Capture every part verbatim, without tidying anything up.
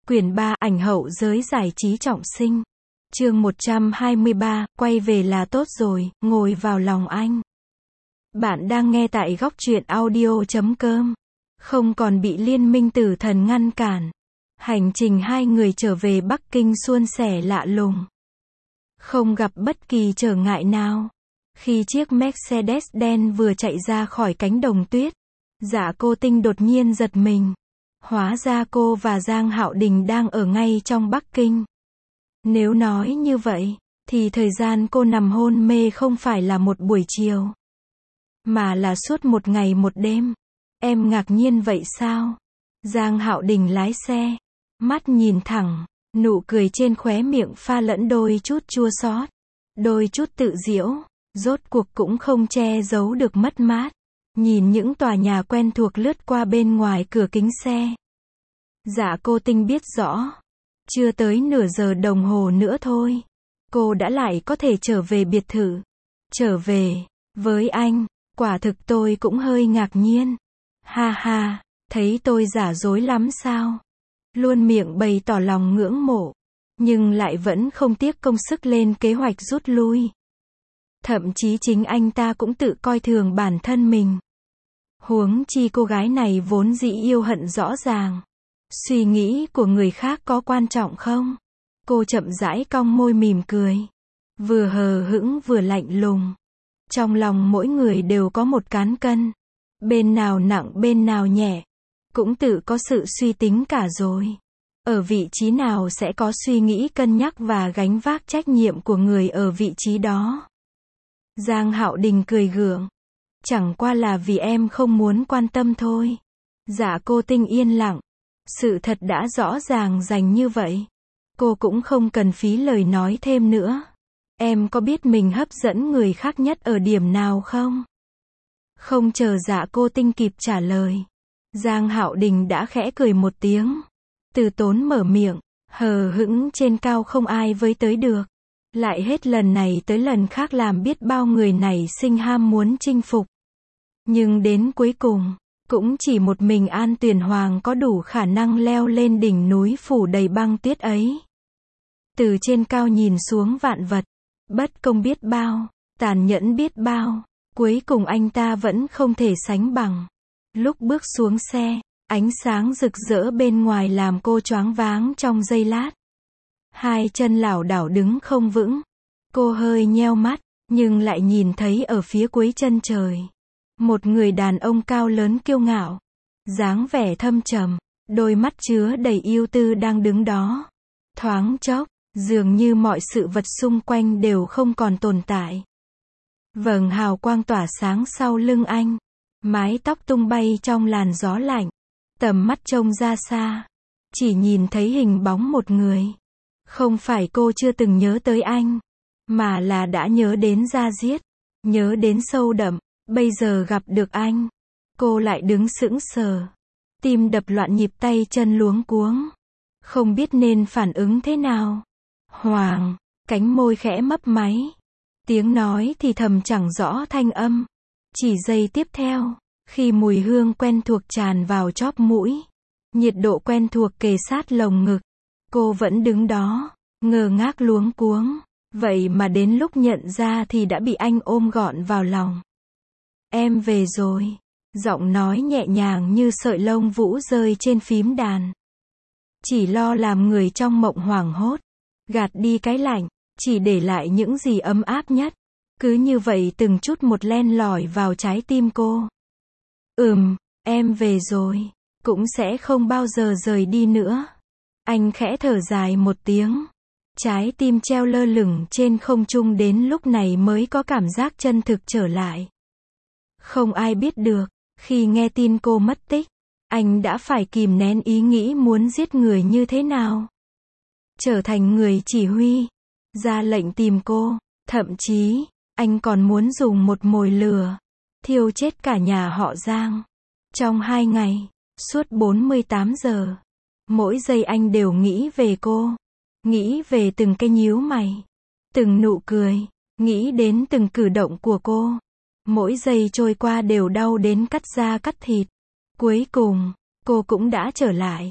Quyển ba, ảnh hậu giới giải trí trọng sinh. Chương một trăm hai mươi ba, quay về là tốt rồi, ngồi vào lòng anh. Bạn đang nghe tại góc truyện audio chấm com. Không còn bị liên minh tử thần ngăn cản. Hành trình hai người trở về Bắc Kinh suôn sẻ lạ lùng. Không gặp bất kỳ trở ngại nào. Khi chiếc Mercedes đen vừa chạy ra khỏi cánh đồng tuyết, Dạ Cô Tinh đột nhiên giật mình. Hóa ra cô và Giang Hạo Đình đang ở ngay trong Bắc Kinh. Nếu nói như vậy, thì thời gian cô nằm hôn mê không phải là một buổi chiều, mà là suốt một ngày một đêm. Em ngạc nhiên vậy sao? Giang Hạo Đình lái xe, mắt nhìn thẳng, nụ cười trên khóe miệng pha lẫn đôi chút chua xót, đôi chút tự giễu, rốt cuộc cũng không che giấu được mất mát. Nhìn những tòa nhà quen thuộc lướt qua bên ngoài cửa kính xe, Dạ Cô Tinh biết rõ, chưa tới nửa giờ đồng hồ nữa thôi, cô đã lại có thể trở về biệt thự. Trở về với anh, quả thực tôi cũng hơi ngạc nhiên. Ha ha, thấy tôi giả dối lắm sao? Luôn miệng bày tỏ lòng ngưỡng mộ, nhưng lại vẫn không tiếc công sức lên kế hoạch rút lui. Thậm chí chính anh ta cũng tự coi thường bản thân mình. Huống chi cô gái này vốn dĩ yêu hận rõ ràng. Suy nghĩ của người khác có quan trọng không? Cô chậm rãi cong môi mỉm cười, vừa hờ hững vừa lạnh lùng. Trong lòng mỗi người đều có một cán cân, bên nào nặng bên nào nhẹ, cũng tự có sự suy tính cả rồi. Ở vị trí nào sẽ có suy nghĩ cân nhắc và gánh vác trách nhiệm của người ở vị trí đó. Giang Hạo Đình cười gượng. Chẳng qua là vì em không muốn quan tâm thôi. Dạ Cô Tinh yên lặng. Sự thật đã rõ ràng rành như vậy, cô cũng không cần phí lời nói thêm nữa. Em có biết mình hấp dẫn người khác nhất ở điểm nào không? Không chờ Dạ Cô Tinh kịp trả lời, Giang Hạo Đình đã khẽ cười một tiếng, từ tốn mở miệng, hờ hững trên cao không ai với tới được. Lại hết lần này tới lần khác làm biết bao người này sinh ham muốn chinh phục. Nhưng đến cuối cùng, cũng chỉ một mình An Tuyền Hoàng có đủ khả năng leo lên đỉnh núi phủ đầy băng tuyết ấy. Từ trên cao nhìn xuống vạn vật, bất công biết bao, tàn nhẫn biết bao, cuối cùng anh ta vẫn không thể sánh bằng. Lúc bước xuống xe, ánh sáng rực rỡ bên ngoài làm cô choáng váng trong giây lát. Hai chân lảo đảo đứng không vững. Cô hơi nheo mắt, nhưng lại nhìn thấy ở phía cuối chân trời, một người đàn ông cao lớn kiêu ngạo, dáng vẻ thâm trầm, đôi mắt chứa đầy yêu tư đang đứng đó. Thoáng chốc, dường như mọi sự vật xung quanh đều không còn tồn tại. Vầng hào quang tỏa sáng sau lưng anh, mái tóc tung bay trong làn gió lạnh. Tầm mắt trông ra xa, chỉ nhìn thấy hình bóng một người. Không phải cô chưa từng nhớ tới anh, mà là đã nhớ đến da diết, nhớ đến sâu đậm. Bây giờ gặp được anh, cô lại đứng sững sờ, tim đập loạn nhịp, tay chân luống cuống, không biết nên phản ứng thế nào. Hoàng, cánh môi khẽ mấp máy, tiếng nói thì thầm chẳng rõ thanh âm. Chỉ giây tiếp theo, khi mùi hương quen thuộc tràn vào chóp mũi, nhiệt độ quen thuộc kề sát lồng ngực, cô vẫn đứng đó, ngơ ngác luống cuống. Vậy mà đến lúc nhận ra thì đã bị anh ôm gọn vào lòng. Em về rồi. Giọng nói nhẹ nhàng như sợi lông vũ rơi trên phím đàn. Chỉ lo làm người trong mộng hoảng hốt, gạt đi cái lạnh, chỉ để lại những gì ấm áp nhất. Cứ như vậy từng chút một len lỏi vào trái tim cô. Ừm, em về rồi, cũng sẽ không bao giờ rời đi nữa. Anh khẽ thở dài một tiếng. Trái tim treo lơ lửng trên không trung đến lúc này mới có cảm giác chân thực trở lại. Không ai biết được, khi nghe tin cô mất tích, anh đã phải kìm nén ý nghĩ muốn giết người như thế nào. Trở thành người chỉ huy, ra lệnh tìm cô, thậm chí, anh còn muốn dùng một mồi lửa, thiêu chết cả nhà họ Giang. Trong hai ngày, suốt bốn mươi tám giờ, mỗi giây anh đều nghĩ về cô. Nghĩ về từng cái nhíu mày, từng nụ cười, nghĩ đến từng cử động của cô. Mỗi giây trôi qua đều đau đến cắt da cắt thịt. Cuối cùng, cô cũng đã trở lại.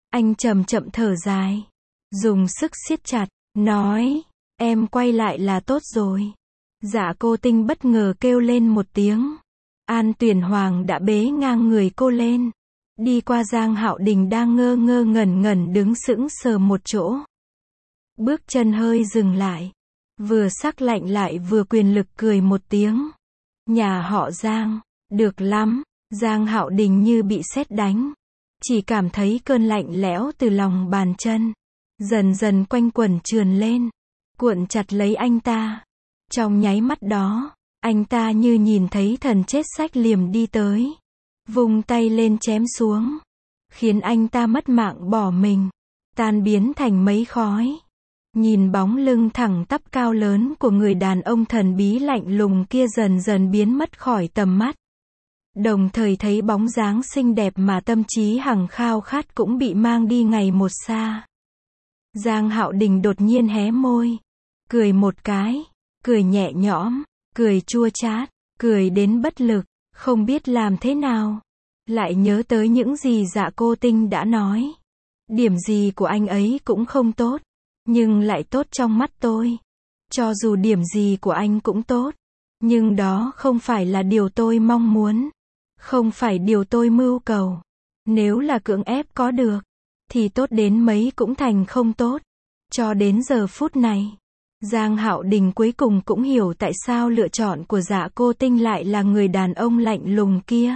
Anh chậm chậm thở dài, dùng sức siết chặt, nói, em quay lại là tốt rồi. Dạ cô Tinh bất ngờ kêu lên một tiếng. An Tuyển Hoàng đã bế ngang người cô lên, đi qua Giang Hạo Đình đang ngơ ngơ ngẩn ngẩn đứng sững sờ một chỗ. Bước chân hơi dừng lại, vừa sắc lạnh lại vừa quyền lực cười một tiếng. Nhà họ Giang, được lắm. Giang Hạo Đình như bị sét đánh, chỉ cảm thấy cơn lạnh lẽo từ lòng bàn chân dần dần quanh quẩn trườn lên, cuộn chặt lấy anh ta. Trong nháy mắt đó, anh ta như nhìn thấy thần chết xách liềm đi tới, vung tay lên chém xuống, khiến anh ta mất mạng bỏ mình, tan biến thành mấy khói. Nhìn bóng lưng thẳng tắp cao lớn của người đàn ông thần bí lạnh lùng kia dần dần biến mất khỏi tầm mắt. Đồng thời thấy bóng dáng xinh đẹp mà tâm trí hằng khao khát cũng bị mang đi ngày một xa. Giang Hạo Đình đột nhiên hé môi, cười một cái, cười nhẹ nhõm, cười chua chát, cười đến bất lực, không biết làm thế nào. Lại nhớ tới những gì Dạ Cô Tinh đã nói. Điểm gì của anh ấy cũng không tốt, nhưng lại tốt trong mắt tôi. Cho dù điểm gì của anh cũng tốt, nhưng đó không phải là điều tôi mong muốn, không phải điều tôi mưu cầu. Nếu là cưỡng ép có được, thì tốt đến mấy cũng thành không tốt. Cho đến giờ phút này, Giang Hạo Đình cuối cùng cũng hiểu tại sao lựa chọn của Dạ Cô Tinh lại là người đàn ông lạnh lùng kia.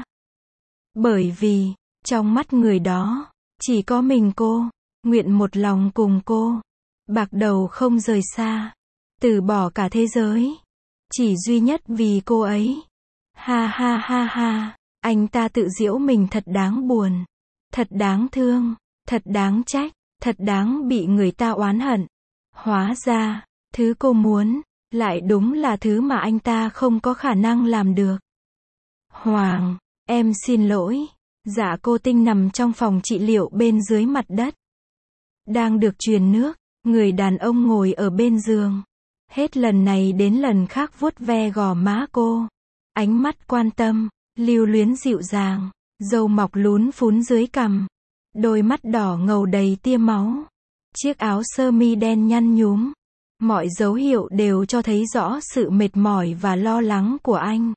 Bởi vì, trong mắt người đó, chỉ có mình cô, nguyện một lòng cùng cô, bạc đầu không rời xa, từ bỏ cả thế giới, chỉ duy nhất vì cô ấy. Ha ha ha ha, anh ta tự giễu mình thật đáng buồn, thật đáng thương, thật đáng trách, thật đáng bị người ta oán hận. Hóa ra, thứ cô muốn, lại đúng là thứ mà anh ta không có khả năng làm được. Hoàng, em xin lỗi. Dạ Cô Tinh nằm trong phòng trị liệu bên dưới mặt đất, đang được truyền nước. Người đàn ông ngồi ở bên giường, hết lần này đến lần khác vuốt ve gò má cô, ánh mắt quan tâm, lưu luyến dịu dàng, râu mọc lún phún dưới cằm, đôi mắt đỏ ngầu đầy tia máu, chiếc áo sơ mi đen nhăn nhúm, mọi dấu hiệu đều cho thấy rõ sự mệt mỏi và lo lắng của anh.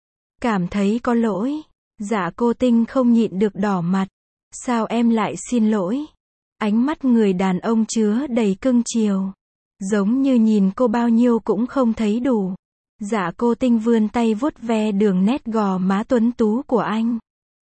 Cảm thấy có lỗi, Dạ Cô Tinh không nhịn được đỏ mặt. Sao em lại xin lỗi? Ánh mắt người đàn ông chứa đầy cưng chiều, giống như nhìn cô bao nhiêu cũng không thấy đủ. Dạ Cô Tinh vươn tay vuốt ve đường nét gò má tuấn tú của anh.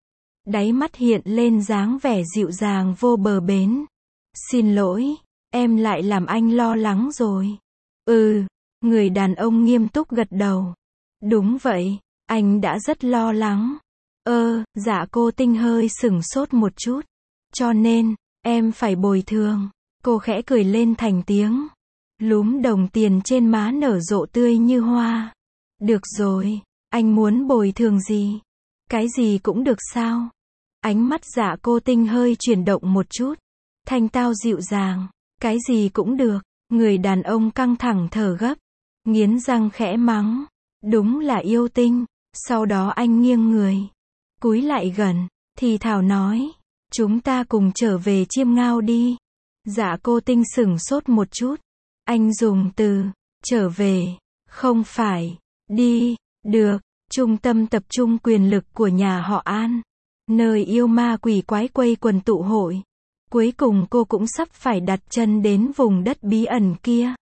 Đáy mắt hiện lên dáng vẻ dịu dàng vô bờ bến. Xin lỗi, em lại làm anh lo lắng rồi. Ừ, người đàn ông nghiêm túc gật đầu. Đúng vậy, anh đã rất lo lắng. Ơ, Dạ Cô Tinh hơi sửng sốt một chút. Cho nên, em phải bồi thường. Cô khẽ cười lên thành tiếng. Lúm đồng tiền trên má nở rộ tươi như hoa. Được rồi, anh muốn bồi thường gì? Cái gì cũng được sao? Ánh mắt Dạ Cô Tinh hơi chuyển động một chút. Thanh tao dịu dàng. Cái gì cũng được. Người đàn ông căng thẳng thở gấp, nghiến răng khẽ mắng. Đúng là yêu tinh. Sau đó anh nghiêng người, cúi lại gần, thì thào nói. Chúng ta cùng trở về Chiêm Ngao đi. Dạ Cô Tinh sửng sốt một chút. Anh dùng từ, trở về, không phải, đi, được, trung tâm tập trung quyền lực của nhà họ An. Nơi yêu ma quỷ quái quây quần tụ hội. Cuối cùng cô cũng sắp phải đặt chân đến vùng đất bí ẩn kia.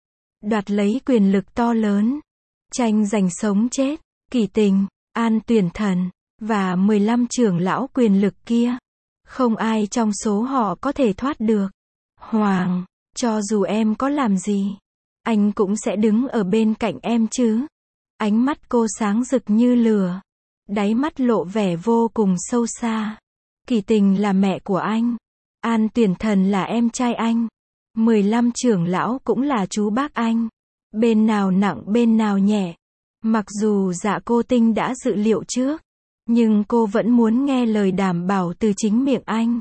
Đoạt lấy quyền lực to lớn. Tranh giành sống chết, Kỳ Tình, An Tuyển Thần, và mười lăm trưởng lão quyền lực kia. Không ai trong số họ có thể thoát được. Hoàng, cho dù em có làm gì, anh cũng sẽ đứng ở bên cạnh em chứ. Ánh mắt cô sáng rực như lửa. Đáy mắt lộ vẻ vô cùng sâu xa. Kỳ Tình là mẹ của anh. An Tuyển Thần là em trai anh. mười lăm trưởng lão cũng là chú bác anh. Bên nào nặng bên nào nhẹ. Mặc dù Dạ Cô Tinh đã dự liệu trước, nhưng cô vẫn muốn nghe lời đảm bảo từ chính miệng anh,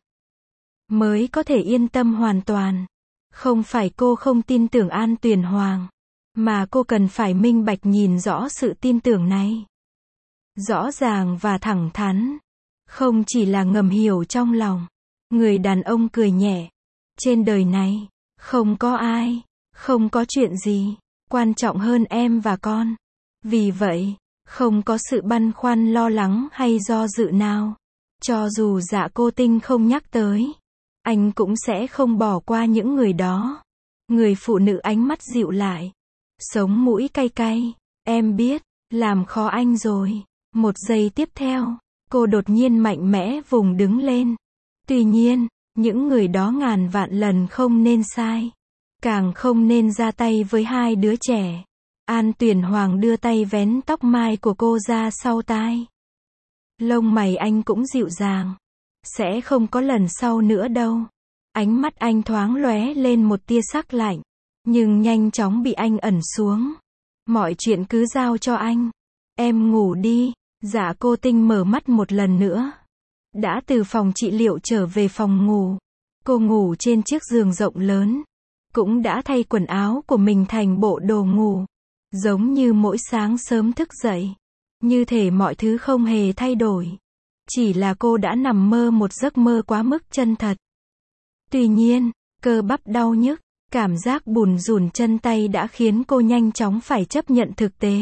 mới có thể yên tâm hoàn toàn. Không phải cô không tin tưởng An Tuyển Hoàng, mà cô cần phải minh bạch nhìn rõ sự tin tưởng này. Rõ ràng và thẳng thắn, không chỉ là ngầm hiểu trong lòng. Người đàn ông cười nhẹ. Trên đời này, không có ai, không có chuyện gì, quan trọng hơn em và con. Vì vậy, không có sự băn khoăn lo lắng hay do dự nào. Cho dù Dạ Cô Tinh không nhắc tới, anh cũng sẽ không bỏ qua những người đó. Người phụ nữ ánh mắt dịu lại. Sống mũi cay cay. Em biết, làm khó anh rồi. Một giây tiếp theo, cô đột nhiên mạnh mẽ vùng đứng lên. Tuy nhiên, những người đó ngàn vạn lần không nên sai. Càng không nên ra tay với hai đứa trẻ. An Tuyển Hoàng đưa tay vén tóc mai của cô ra sau tai. Lông mày anh cũng dịu dàng. Sẽ không có lần sau nữa đâu. Ánh mắt anh thoáng lóe lên một tia sắc lạnh. Nhưng nhanh chóng bị anh ẩn xuống. Mọi chuyện cứ giao cho anh. Em ngủ đi. Dạ Cô Tinh mở mắt một lần nữa. Đã từ phòng trị liệu trở về phòng ngủ. Cô ngủ trên chiếc giường rộng lớn. Cũng đã thay quần áo của mình thành bộ đồ ngủ. Giống như mỗi sáng sớm thức dậy. Như thể mọi thứ không hề thay đổi. Chỉ là cô đã nằm mơ một giấc mơ quá mức chân thật. Tuy nhiên, cơ bắp đau nhức, cảm giác bùn rùn chân tay đã khiến cô nhanh chóng phải chấp nhận thực tế.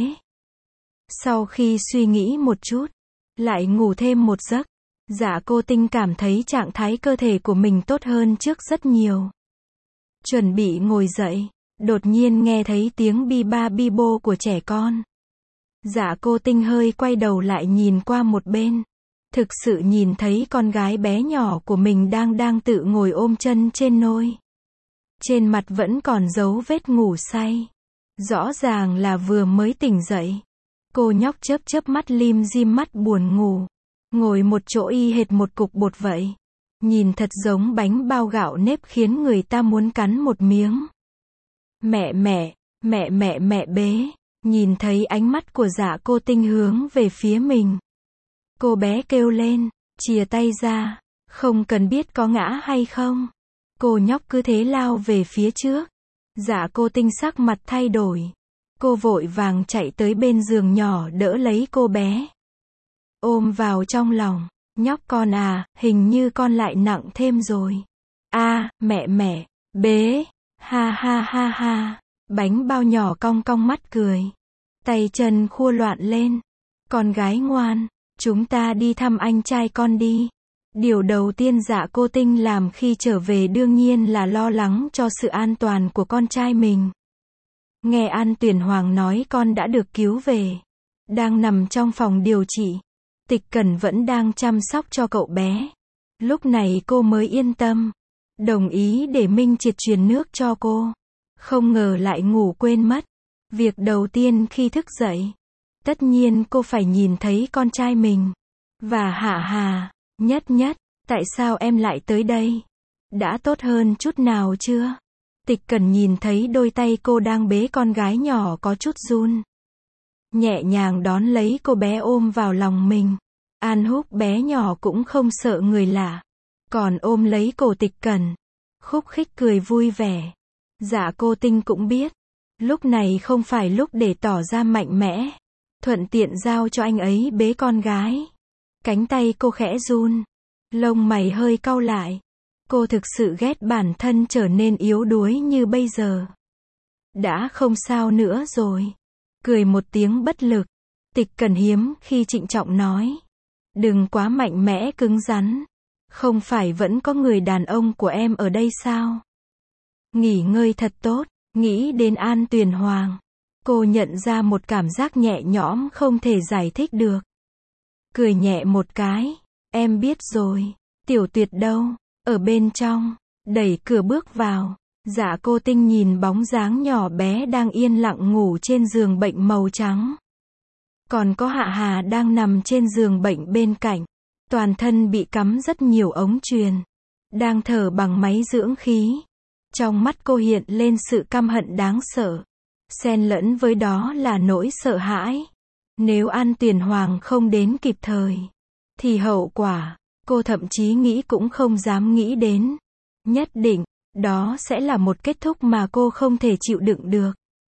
Sau khi suy nghĩ một chút, lại ngủ thêm một giấc, Dạ Cô Tinh cảm thấy trạng thái cơ thể của mình tốt hơn trước rất nhiều. Chuẩn bị ngồi dậy, đột nhiên nghe thấy tiếng bi ba bi bô của trẻ con. Dạ Cô Tinh hơi quay đầu lại nhìn qua một bên. Thực sự nhìn thấy con gái bé nhỏ của mình đang đang tự ngồi ôm chân trên nôi. Trên mặt vẫn còn dấu vết ngủ say. Rõ ràng là vừa mới tỉnh dậy. Cô nhóc chớp chớp mắt lim dim mắt buồn ngủ. Ngồi một chỗ y hệt một cục bột vậy. Nhìn thật giống bánh bao gạo nếp khiến người ta muốn cắn một miếng. Mẹ mẹ, mẹ mẹ mẹ bế. Nhìn thấy ánh mắt của Dạ Cô Tinh hướng về phía mình. Cô bé kêu lên, chìa tay ra. Không cần biết có ngã hay không. Cô nhóc cứ thế lao về phía trước. Dạ Cô Tinh sắc mặt thay đổi. Cô vội vàng chạy tới bên giường nhỏ đỡ lấy cô bé. Ôm vào trong lòng. Nhóc con à, hình như con lại nặng thêm rồi. A, à, mẹ mẹ, bế. Ha ha ha ha. Bánh bao nhỏ cong cong mắt cười. Tay chân khua loạn lên. Con gái ngoan, chúng ta đi thăm anh trai con đi. Điều đầu tiên Dạ Cô Tinh làm khi trở về đương nhiên là lo lắng cho sự an toàn của con trai mình. Nghe An Tuyển Hoàng nói con đã được cứu về. Đang nằm trong phòng điều trị. Tịch Cẩn vẫn đang chăm sóc cho cậu bé. Lúc này cô mới yên tâm. Đồng ý để Minh Triệt truyền nước cho cô. Không ngờ lại ngủ quên mất. Việc đầu tiên khi thức dậy. Tất nhiên cô phải nhìn thấy con trai mình. Và Hạ Hà. Nhất Nhất, tại sao em lại tới đây? Đã tốt hơn chút nào chưa? Tịch Cẩn nhìn thấy đôi tay cô đang bế con gái nhỏ có chút run. Nhẹ nhàng đón lấy cô bé ôm vào lòng mình. An Húc bé nhỏ cũng không sợ người lạ. Còn ôm lấy cổ Tịch Cẩn. Khúc khích cười vui vẻ. Dạ Cô Tinh cũng biết. Lúc này không phải lúc để tỏ ra mạnh mẽ. Thuận tiện giao cho anh ấy bế con gái. Cánh tay cô khẽ run. Lông mày hơi cau lại. Cô thực sự ghét bản thân trở nên yếu đuối như bây giờ. Đã không sao nữa rồi. Cười một tiếng bất lực. Tịch Cẩn hiếm khi trịnh trọng nói. Đừng quá mạnh mẽ cứng rắn. Không phải vẫn có người đàn ông của em ở đây sao? Nghỉ ngơi thật tốt. Nghĩ đến An Tuyển Hoàng. Cô nhận ra một cảm giác nhẹ nhõm không thể giải thích được. Cười nhẹ một cái. Em biết rồi. Tiểu Tuyệt đâu? Ở bên trong. Đẩy cửa bước vào. Dạ Cô Tinh nhìn bóng dáng nhỏ bé đang yên lặng ngủ trên giường bệnh màu trắng. Còn có Hạ Hà đang nằm trên giường bệnh bên cạnh. Toàn thân bị cắm rất nhiều ống truyền. Đang thở bằng máy dưỡng khí. Trong mắt cô hiện lên sự căm hận đáng sợ. Xen lẫn với đó là nỗi sợ hãi. Nếu An Tuyển Hoàng không đến kịp thời, thì hậu quả, cô thậm chí nghĩ cũng không dám nghĩ đến. Nhất định, đó sẽ là một kết thúc mà cô không thể chịu đựng được.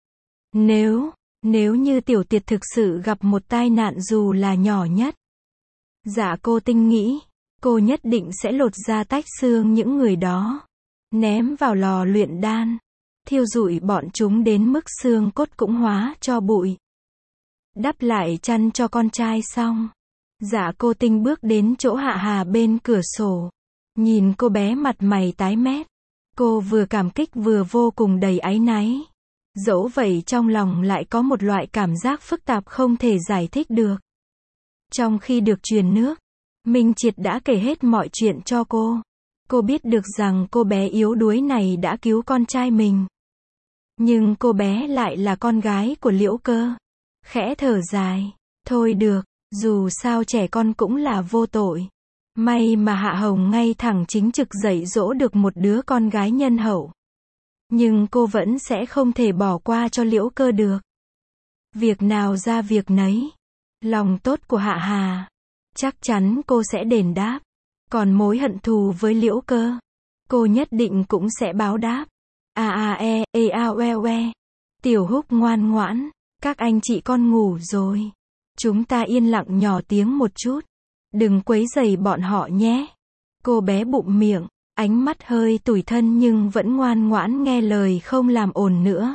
Nếu, nếu như Tiểu Tuyệt thực sự gặp một tai nạn dù là nhỏ nhất. Dạ Cô Tinh nghĩ, Cô nhất định sẽ lột da tách xương những người đó, ném vào lò luyện đan, thiêu rụi bọn chúng đến mức xương cốt cũng hóa cho bụi. Đắp lại chăn cho con trai xong, Dạ Cô Tinh bước đến chỗ Hạ Hà bên cửa sổ, nhìn cô bé mặt mày tái mét. Cô vừa cảm kích vừa vô cùng đầy áy náy. Dẫu vậy trong lòng lại có một loại cảm giác phức tạp không thể giải thích được. Trong khi được truyền nước, Minh Triệt đã kể hết mọi chuyện cho cô. Cô biết được rằng cô bé yếu đuối này đã cứu con trai mình. Nhưng cô bé lại là con gái của Liễu Cơ. Khẽ thở dài. Thôi được, dù sao trẻ con cũng là vô tội. May mà Hạ Hồng ngay thẳng chính trực dạy dỗ được một đứa con gái nhân hậu. Nhưng cô vẫn sẽ không thể bỏ qua cho Liễu Cơ được. Việc nào ra việc nấy. Lòng tốt của Hạ Hà, chắc chắn cô sẽ đền đáp. Còn mối hận thù với Liễu Cơ, cô nhất định cũng sẽ báo đáp. A a e, e a we we. Tiểu Húc ngoan ngoãn, các anh chị con ngủ rồi. Chúng ta yên lặng nhỏ tiếng một chút. Đừng quấy rầy bọn họ nhé. Cô bé bụm miệng, ánh mắt hơi tủi thân nhưng vẫn ngoan ngoãn nghe lời không làm ồn nữa.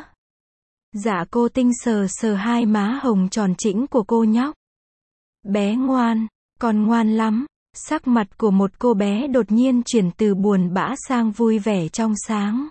Dạ Cô Tinh sờ sờ hai má hồng tròn trĩnh của cô nhóc. Bé ngoan, con ngoan lắm. Sắc mặt của một cô bé đột nhiên chuyển từ buồn bã sang vui vẻ trong sáng.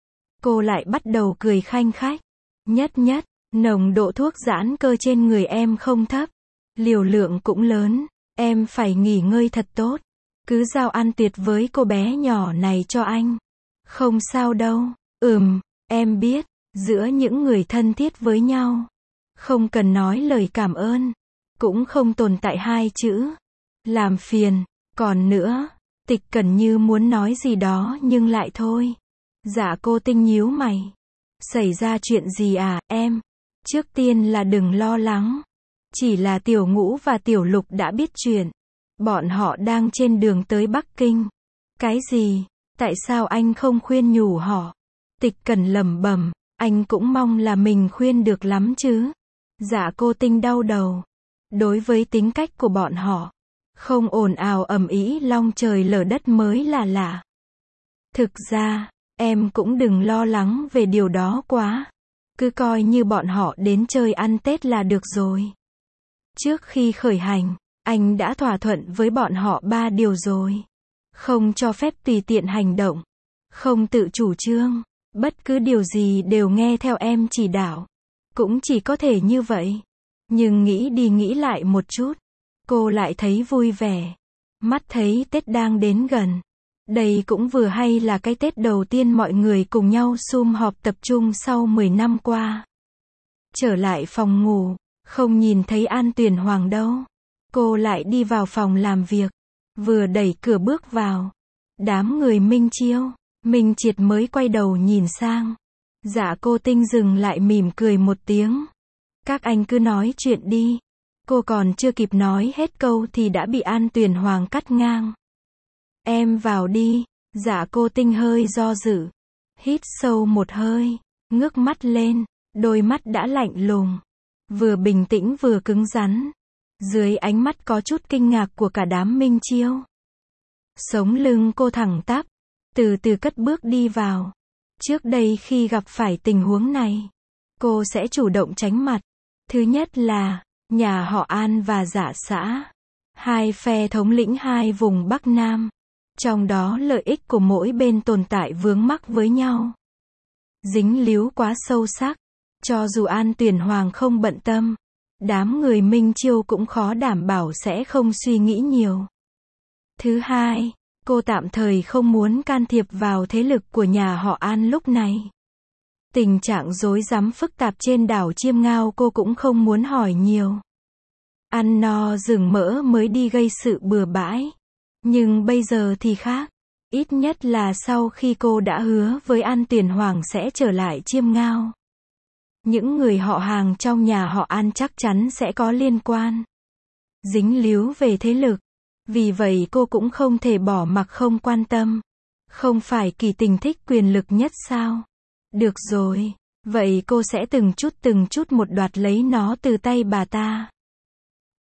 Cô lại bắt đầu cười khanh khách. Nhất nhất, nồng độ thuốc giãn cơ trên người em không thấp. Liều lượng cũng lớn. Em phải nghỉ ngơi thật tốt. Cứ giao ăn tuyệt với cô bé nhỏ này cho anh. Không sao đâu. Ừm, em biết. Giữa những người thân thiết với nhau, không cần nói lời cảm ơn. Cũng không tồn tại hai chữ làm phiền. Còn nữa, Tịch Cẩn như muốn nói gì đó nhưng lại thôi. Dạ Cô Tinh nhíu mày. Xảy ra chuyện gì à, em? Trước tiên là đừng lo lắng. Chỉ là Tiểu Ngũ và Tiểu Lục đã biết chuyện. Bọn họ đang trên đường tới Bắc Kinh. Cái gì? Tại sao anh không khuyên nhủ họ? Tịch Cẩn lẩm bẩm. Anh cũng mong là mình khuyên được lắm chứ. Dạ Cô Tinh đau đầu. Đối với tính cách của bọn họ, không ồn ào ầm ĩ long trời lở đất mới là lạ. Thực ra, em cũng đừng lo lắng về điều đó quá. Cứ coi như bọn họ đến chơi ăn Tết là được rồi. Trước khi khởi hành, anh đã thỏa thuận với bọn họ ba điều rồi. Không cho phép tùy tiện hành động. Không tự chủ trương. Bất cứ điều gì đều nghe theo em chỉ đạo. Cũng chỉ có thể như vậy. Nhưng nghĩ đi nghĩ lại một chút, cô lại thấy vui vẻ. Mắt thấy Tết đang đến gần. Đây cũng vừa hay là cái Tết đầu tiên mọi người cùng nhau sum họp tập trung sau mười năm qua. Trở lại phòng ngủ, không nhìn thấy An Tuyền Hoàng đâu. Cô lại đi vào phòng làm việc. Vừa đẩy cửa bước vào, đám người Minh Chiêu, Minh Triệt mới quay đầu nhìn sang. Dạ Cô Tinh dừng lại mỉm cười một tiếng. Các anh cứ nói chuyện đi. Cô còn chưa kịp nói hết câu thì đã bị An Tuyền Hoàng cắt ngang. Em vào đi. Dạ Cô Tinh hơi do dự. Hít sâu một hơi, ngước mắt lên, đôi mắt đã lạnh lùng. Vừa bình tĩnh vừa cứng rắn. Dưới ánh mắt có chút kinh ngạc của cả đám Minh Chiêu. Sống lưng cô thẳng tắp, từ từ cất bước đi vào. Trước đây khi gặp phải tình huống này, cô sẽ chủ động tránh mặt. Thứ nhất là, nhà họ An và Dạ xã. Hai phe thống lĩnh hai vùng Bắc Nam. Trong đó lợi ích của mỗi bên tồn tại vướng mắc với nhau. Dính líu quá sâu sắc. Cho dù An Tuyền Hoàng không bận tâm, đám người Minh Chiêu cũng khó đảm bảo sẽ không suy nghĩ nhiều. Thứ hai, cô tạm thời không muốn can thiệp vào thế lực của nhà họ An lúc này. Tình trạng rối rắm phức tạp trên đảo Chiêm Ngao cô cũng không muốn hỏi nhiều. Ăn no rừng mỡ mới đi gây sự bừa bãi. Nhưng bây giờ thì khác. Ít nhất là sau khi cô đã hứa với An Tuyền Hoàng sẽ trở lại Chiêm Ngao. Những người họ hàng trong nhà họ An chắc chắn sẽ có liên quan. Dính líu về thế lực. Vì vậy cô cũng không thể bỏ mặc không quan tâm. Không phải Kỳ Tình thích quyền lực nhất sao? Được rồi, vậy cô sẽ từng chút từng chút một đoạt lấy nó từ tay bà ta.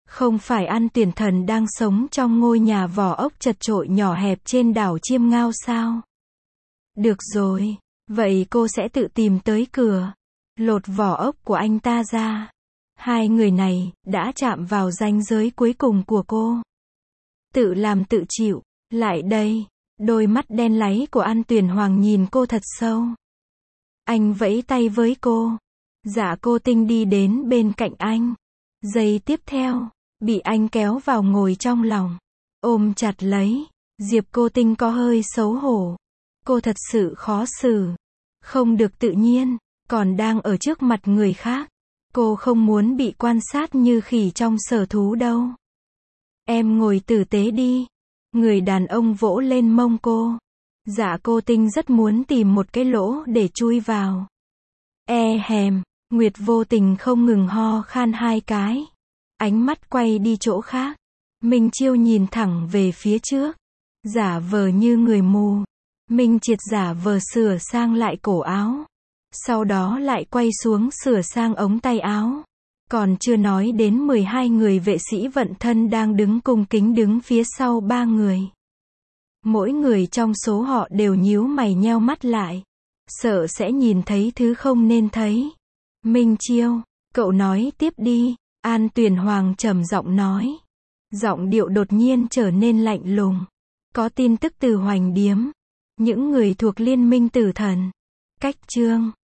Không phải An Tuyển Thần đang sống trong ngôi nhà vỏ ốc chật chội nhỏ hẹp trên đảo Chiêm Ngao sao? Được rồi, vậy cô sẽ tự tìm tới cửa, lột vỏ ốc của anh ta ra. Hai người này đã chạm vào ranh giới cuối cùng của cô. Tự làm tự chịu. Lại đây. Đôi mắt đen láy của An Tuyển Hoàng nhìn cô thật sâu. Anh vẫy tay với cô. Dạ Cô Tinh đi đến bên cạnh anh. Giây tiếp theo, bị anh kéo vào ngồi trong lòng, ôm chặt lấy. Diệp Cô Tinh có hơi xấu hổ. Cô thật sự khó xử, không được tự nhiên, còn đang ở trước mặt người khác. Cô không muốn bị quan sát như khỉ trong sở thú đâu. Em ngồi tử tế đi. Người đàn ông vỗ lên mông cô. Dạ Cô Tinh rất muốn tìm một cái lỗ để chui vào. E hèm, Nguyệt vô tình không ngừng ho khan hai cái. Ánh mắt quay đi chỗ khác. Minh Chiêu nhìn thẳng về phía trước. Giả vờ như người mù. Minh Triệt giả vờ sửa sang lại cổ áo. Sau đó lại quay xuống sửa sang ống tay áo. Còn chưa nói đến mười hai người vệ sĩ vận thân đang đứng cung kính đứng phía sau ba người. Mỗi người trong số họ đều nhíu mày nheo mắt lại. Sợ sẽ nhìn thấy thứ không nên thấy. Minh Chiêu, cậu nói tiếp đi. An Tuyển Hoàng trầm giọng nói. Giọng điệu đột nhiên trở nên lạnh lùng. Có tin tức từ Hoành Điếm. Những người thuộc Liên minh Tử Thần. Cách chương